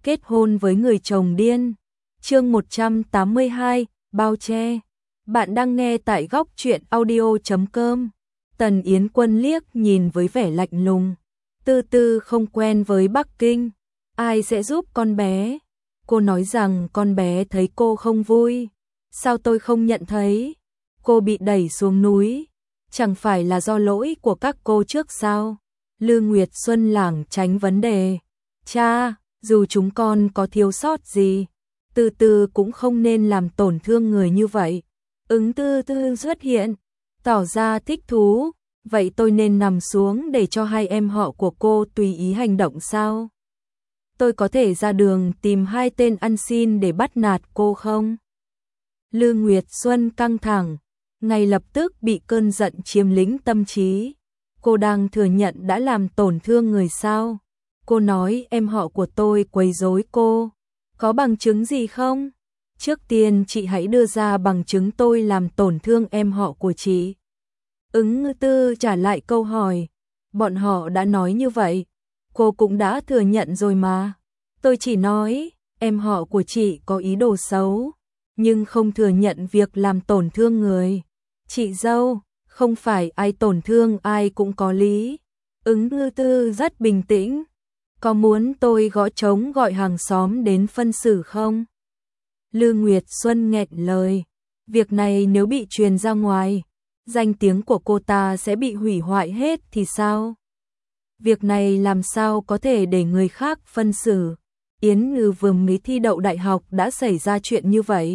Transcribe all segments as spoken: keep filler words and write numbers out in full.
kết hôn với người chồng điên. Chương một trăm tám mươi hai, bao che. Bạn đang nghe tại góc truyện audio chấm com. Tần Yến Quân liếc nhìn với vẻ lạnh lùng. Tư Tư không quen với Bắc Kinh, ai sẽ giúp con bé? Cô nói rằng con bé thấy cô không vui. Sao tôi không nhận thấy? Cô bị đẩy xuống núi, chẳng phải là do lỗi của các cô trước sao? Lư Nguyệt Xuân lảng tránh vấn đề. Cha, dù chúng con có thiếu sót gì, Tư Tư cũng không nên làm tổn thương người như vậy. Ứng Tư Tư xuất hiện, tỏ ra thích thú. Vậy tôi nên nằm xuống để cho hai em họ của cô tùy ý hành động sao? Tôi có thể ra đường tìm hai tên ăn xin để bắt nạt cô không? Lư Nguyệt Xuân căng thẳng, ngay lập tức bị cơn giận chiếm lĩnh tâm trí. Cô đang thừa nhận đã làm tổn thương người sao? Cô nói em họ của tôi quấy rối cô. Có bằng chứng gì không? Trước tiên chị hãy đưa ra bằng chứng tôi làm tổn thương em họ của chị. Ứng Tư trả lại câu hỏi. Bọn họ đã nói như vậy. Cô cũng đã thừa nhận rồi mà. Tôi chỉ nói em họ của chị có ý đồ xấu, nhưng không thừa nhận việc làm tổn thương người. Chị dâu, không phải ai tổn thương ai cũng có lý. Ứng Tư rất bình tĩnh. Có muốn tôi gõ trống gọi hàng xóm đến phân xử không? Lư Nguyệt Xuân nghẹn lời. Việc này nếu bị truyền ra ngoài, danh tiếng của cô ta sẽ bị hủy hoại hết thì sao? Việc này làm sao có thể để người khác phân xử? Yến Ngư vừa mới thi đậu đại học đã xảy ra chuyện như vậy.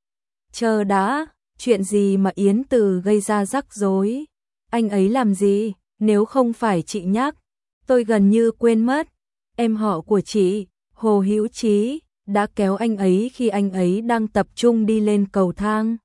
Chờ đã, chuyện gì mà Yến Từ gây ra rắc rối? Anh ấy làm gì? Nếu không phải chị nhắc, tôi gần như quên mất. Em họ của chị, Hồ Hữu Chí, đã kéo anh ấy khi anh ấy đang tập trung đi lên cầu thang.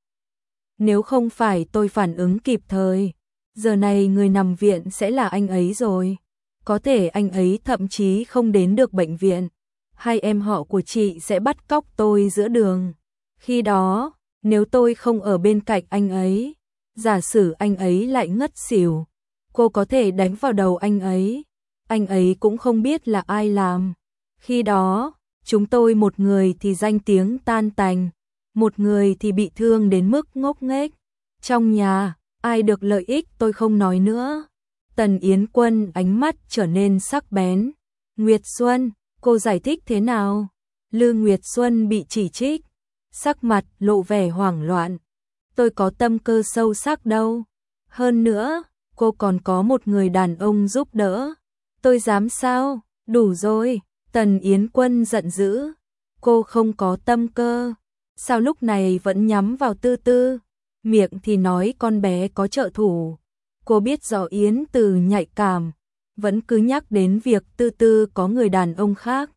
Nếu không phải tôi phản ứng kịp thời, giờ này người nằm viện sẽ là anh ấy rồi. Có thể anh ấy thậm chí không đến được bệnh viện. Hai em họ của chị sẽ bắt cóc tôi giữa đường. Khi đó, nếu tôi không ở bên cạnh anh ấy, giả sử anh ấy lại ngất xỉu, cô có thể đánh vào đầu anh ấy. Anh ấy cũng không biết là ai làm. Khi đó, chúng tôi một người thì danh tiếng tan tành, một người thì bị thương đến mức ngốc nghếch. Trong nhà, ai được lợi ích tôi không nói nữa. Tần Yến Quân ánh mắt trở nên sắc bén. Nguyệt Xuân, cô giải thích thế nào? Lư Nguyệt Xuân bị chỉ trích, sắc mặt lộ vẻ hoảng loạn. Tôi có tâm cơ sâu sắc đâu. Hơn nữa, cô còn có một người đàn ông giúp đỡ. Tôi dám sao? Đủ rồi. Tần Yến Quân giận dữ. Cô không có tâm cơ. Sao lúc này vẫn nhắm vào Tư Tư? Miệng thì nói con bé có trợ thủ. Cô biết rõ Yến Từ nhạy cảm, vẫn cứ nhắc đến việc Tư Tư có người đàn ông khác.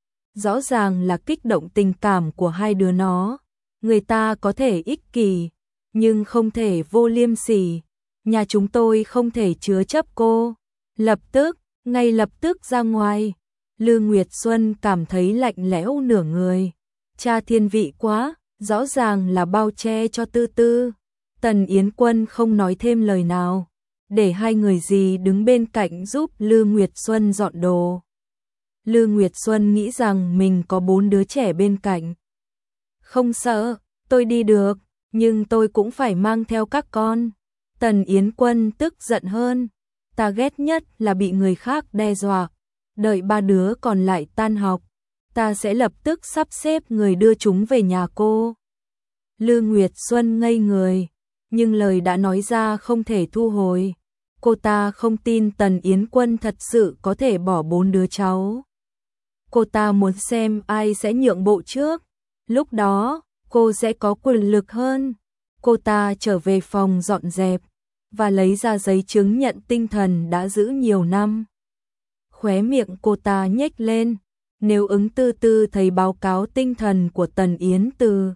Rõ ràng là kích động tình cảm của hai đứa nó. Người ta có thể ích kỷ, nhưng không thể vô liêm sỉ. Nhà chúng tôi không thể chứa chấp cô. Lập tức, ngay lập tức ra ngoài. Lư Nguyệt Xuân cảm thấy lạnh lẽo nửa người. Cha thiên vị quá, rõ ràng là bao che cho Tư Tư. Tần Yến Quân không nói thêm lời nào, để hai người gì đứng bên cạnh giúp Lư Nguyệt Xuân dọn đồ. Lư Nguyệt Xuân nghĩ rằng mình có bốn đứa trẻ bên cạnh. Không sợ, tôi đi được, nhưng tôi cũng phải mang theo các con. Tần Yến Quân tức giận hơn. Ta ghét nhất là bị người khác đe dọa. Đợi ba đứa còn lại tan học, ta sẽ lập tức sắp xếp người đưa chúng về nhà cô. Lư Nguyệt Xuân ngây người, nhưng lời đã nói ra không thể thu hồi. Cô ta không tin Tần Yến Quân thật sự có thể bỏ bốn đứa cháu. Cô ta muốn xem ai sẽ nhượng bộ trước. Lúc đó, cô sẽ có quyền lực hơn. Cô ta trở về phòng dọn dẹp và lấy ra giấy chứng nhận tinh thần đã giữ nhiều năm. Khóe miệng cô ta nhếch lên. Nếu Ứng Tư Tư thấy báo cáo tinh thần của Tần Yến Từ,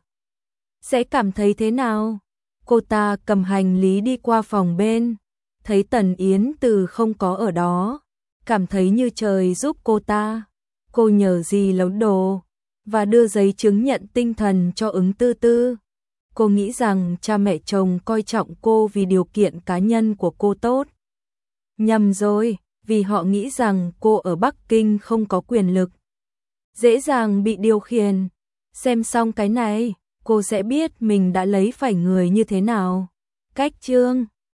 sẽ cảm thấy thế nào? Cô ta cầm hành lý đi qua phòng bên, thấy Tần Yến Từ không có ở đó, cảm thấy như trời giúp cô ta. Cô nhờ gì lấy đồ và đưa giấy chứng nhận tinh thần cho Ứng Tư Tư. Cô nghĩ rằng cha mẹ chồng coi trọng cô vì điều kiện cá nhân của cô tốt. Nhầm rồi, vì họ nghĩ rằng cô ở Bắc Kinh không có quyền lực. dễ dàng bị điều khiển. Xem xong cái này, cô sẽ biết mình đã lấy phải người như thế nào. Cách chương